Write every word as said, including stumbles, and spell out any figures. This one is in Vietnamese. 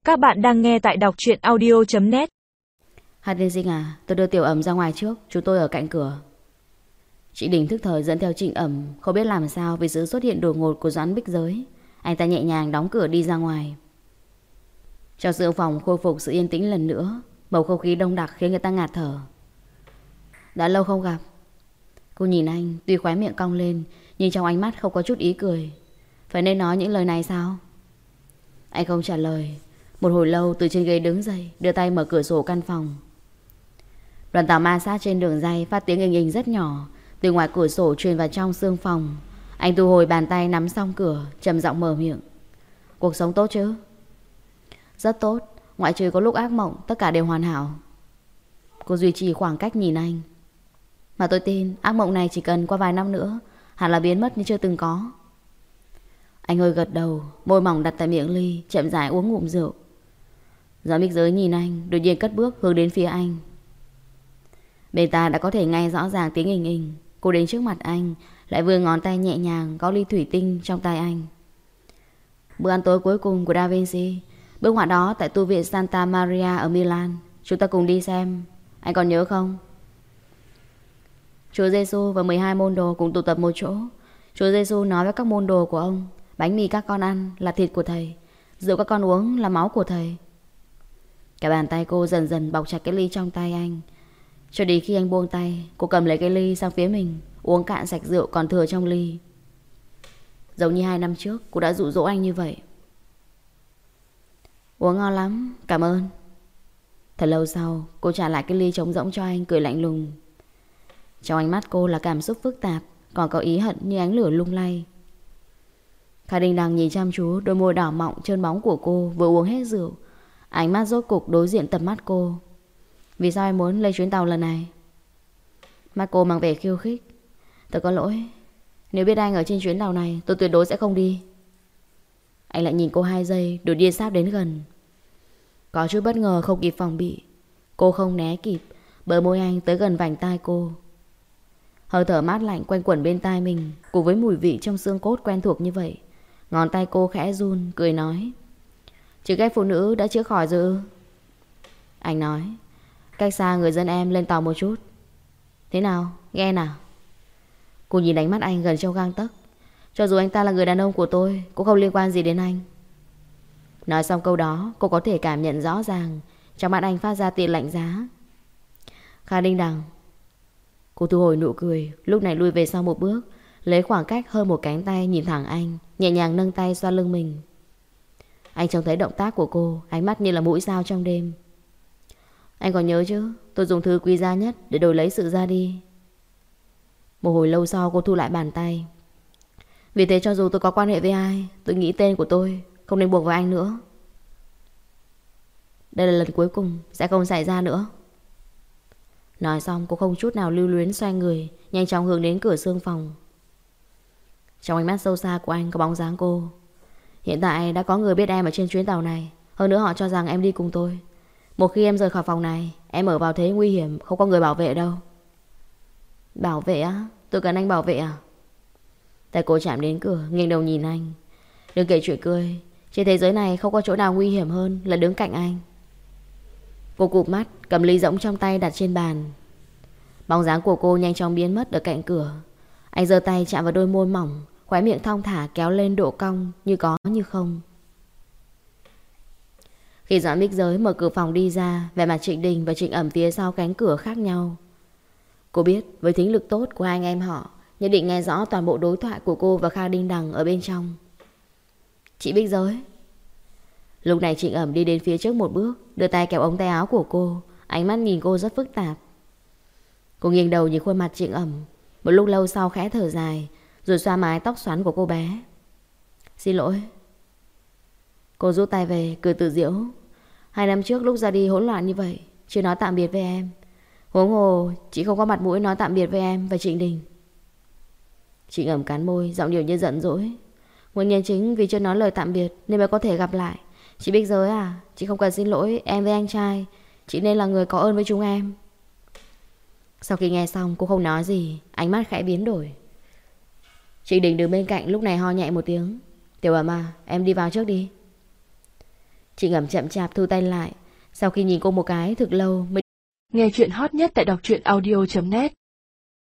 Các bạn đang nghe tại đọc truyện audio chấm net. Hạt tiên sinh à, tôi đưa Tiểu Ẩm ra ngoài trước, chúng tôi ở cạnh cửa. Chị Đình thức thời dẫn theo Trịnh Ẩm, không biết làm sao vì sự xuất hiện đột ngột của Doãn Bích Giới. Anh ta nhẹ nhàng đóng cửa đi ra ngoài. Trong sương phòng khôi phục sự yên tĩnh lần nữa, bầu không khí đông đặc khiến người ta ngạt thở. Đã lâu không gặp. Cô nhìn anh, tuy khóe miệng cong lên, nhưng trong ánh mắt không có chút ý cười. Phải nên nói những lời này sao? Anh không trả lời. Một hồi lâu từ trên ghế đứng dậy, đưa tay mở cửa sổ căn phòng. Đoàn tàu ma sát trên đường ray phát tiếng inh inh rất nhỏ, từ ngoài cửa sổ truyền vào trong sương phòng. Anh thu hồi bàn tay nắm xong cửa, trầm giọng mở miệng. Cuộc sống tốt chứ? Rất tốt, ngoại trừ có lúc ác mộng, tất cả đều hoàn hảo. Cô duy trì khoảng cách nhìn anh. Mà tôi tin ác mộng này chỉ cần qua vài năm nữa hẳn là biến mất như chưa từng có. Anh hơi gật đầu, môi mỏng đặt tại miệng ly, chậm rãi uống ngụm rượu. Doãn Bích Giới nhìn anh, đột nhiên cất bước hướng đến phía anh. Bên ta đã có thể nghe rõ ràng tiếng inh inh. Cô đến trước mặt anh, lại vừa ngón tay nhẹ nhàng gõ ly thủy tinh trong tay anh. Bữa ăn tối cuối cùng của Da Vinci, bức họa đó tại tu viện Santa Maria ở Milan. Chúng ta cùng đi xem. Anh còn nhớ không? Chúa Giêsu và mười hai môn đồ cùng tụ tập một chỗ. Chúa Giêsu nói với các môn đồ của ông, bánh mì các con ăn là thịt của thầy, rượu các con uống là máu của thầy. Cả bàn tay cô dần dần bọc chặt cái ly trong tay anh, cho đến khi anh buông tay, cô cầm lấy cái ly sang phía mình, uống cạn sạch rượu còn thừa trong ly. Giống như hai năm trước cô đã dụ dỗ anh như vậy. Uống ngon lắm, cảm ơn. Thật lâu sau cô trả lại cái ly trống rỗng cho anh, cười lạnh lùng. Trong ánh mắt cô là cảm xúc phức tạp, còn có ý hận như ánh lửa lung lay. Kha Đình Đằng nhìn chăm chú đôi môi đỏ mọng trơn bóng của cô, vừa uống hết rượu, ánh mắt rốt cục đối diện tầm mắt cô. Vì sao em muốn lên chuyến tàu lần này? Mắt cô mang vẻ khiêu khích. Tôi có lỗi, nếu biết anh ở trên chuyến tàu này, tôi tuyệt đối sẽ không đi. Anh lại nhìn cô hai giây, đột nhiên sáp đến gần. Có chút bất ngờ không kịp phòng bị, cô không né kịp, bờ môi anh tới gần vành tai cô. Hơi thở mát lạnh quanh quẩn bên tai mình, cùng với mùi vị trong xương cốt quen thuộc như vậy. Ngón tay cô khẽ run, cười nói. Chứ ghét phụ nữ đã chữa khỏi rồi. Anh nói. Cách xa người dân em lên tàu một chút. Thế nào, nghe nào? Cô nhìn ánh mắt anh gần trong gang tấc. Cho dù anh ta là người đàn ông của tôi, cũng không liên quan gì đến anh. Nói xong câu đó, cô có thể cảm nhận rõ ràng trong mắt anh phát ra tia lạnh giá. Kha Đình Đằng. Cô thu hồi nụ cười, lúc này lui về sau một bước, lấy khoảng cách hơn một cánh tay nhìn thẳng anh, nhẹ nhàng nâng tay xoa lưng mình. Anh trông thấy động tác của cô, ánh mắt như là mũi dao trong đêm. Anh còn nhớ chứ, tôi dùng thứ quý giá nhất để đổi lấy sự ra đi. Một hồi lâu sau cô thu lại bàn tay. Vì thế cho dù tôi có quan hệ với ai, tôi nghĩ tên của tôi không nên buộc vào anh nữa. Đây là lần cuối cùng, sẽ không xảy ra nữa. Nói xong cô không chút nào lưu luyến xoay người, nhanh chóng hướng đến cửa sương phòng. Trong ánh mắt sâu xa của anh có bóng dáng cô. Hiện tại đã có người biết em ở trên chuyến tàu này. Hơn nữa họ cho rằng em đi cùng tôi. Một khi em rời khỏi phòng này, em ở vào thế nguy hiểm, không có người bảo vệ đâu. Bảo vệ á? Tôi cần anh bảo vệ à? Tay cô chạm đến cửa, nghiêng đầu nhìn anh. Đừng kể chuyện cười, trên thế giới này không có chỗ nào nguy hiểm hơn là đứng cạnh anh. Cô cụp mắt, cầm ly rỗng trong tay đặt trên bàn. Bóng dáng của cô nhanh chóng biến mất ở cạnh cửa. Anh giơ tay chạm vào đôi môi mỏng, khóe miệng thong thả kéo lên độ cong như có như không. Khi Doãn Bích Giới mở cửa phòng đi ra, vẻ mặt Trịnh Đình và Trịnh Ẩm phía sau cánh cửa khác nhau. Cô biết với thính lực tốt của hai anh em họ, nhất định nghe rõ toàn bộ đối thoại của cô và Kha Đình Đằng ở bên trong. Chị Bích Giới. Lúc này Trịnh Ẩm đi đến phía trước một bước, đưa tay kéo ống tay áo của cô, ánh mắt nhìn cô rất phức tạp. Cô nghiêng đầu nhìn khuôn mặt Trịnh Ẩm, một lúc lâu sau khẽ thở dài, rồi xoa mái tóc xoắn của cô bé. Xin lỗi. Cô rút tay về, cười tự giễu. Hai năm trước lúc ra đi hỗn loạn như vậy, chưa nói tạm biệt với em. Huống hồ chị không có mặt mũi nói tạm biệt với em và Trịnh Đình. Trịnh Ẩm cắn môi, giọng điệu như giận dỗi. Nguyên nhân chính vì chưa nói lời tạm biệt nên mới có thể gặp lại. Chị Bích Giới à, chị không cần xin lỗi em với anh trai, chị nên là người có ơn với chúng em. Sau khi nghe xong cô không nói gì, ánh mắt khẽ biến đổi. Trịnh Đình đứng bên cạnh lúc này ho nhẹ một tiếng. Tiểu Ẩm à, em đi vào trước đi. Chị Ngầm chậm chạp thu tay lại. Sau khi nhìn cô một cái thực lâu mới... Nghe chuyện hot nhất tại đọc truyện audio chấm net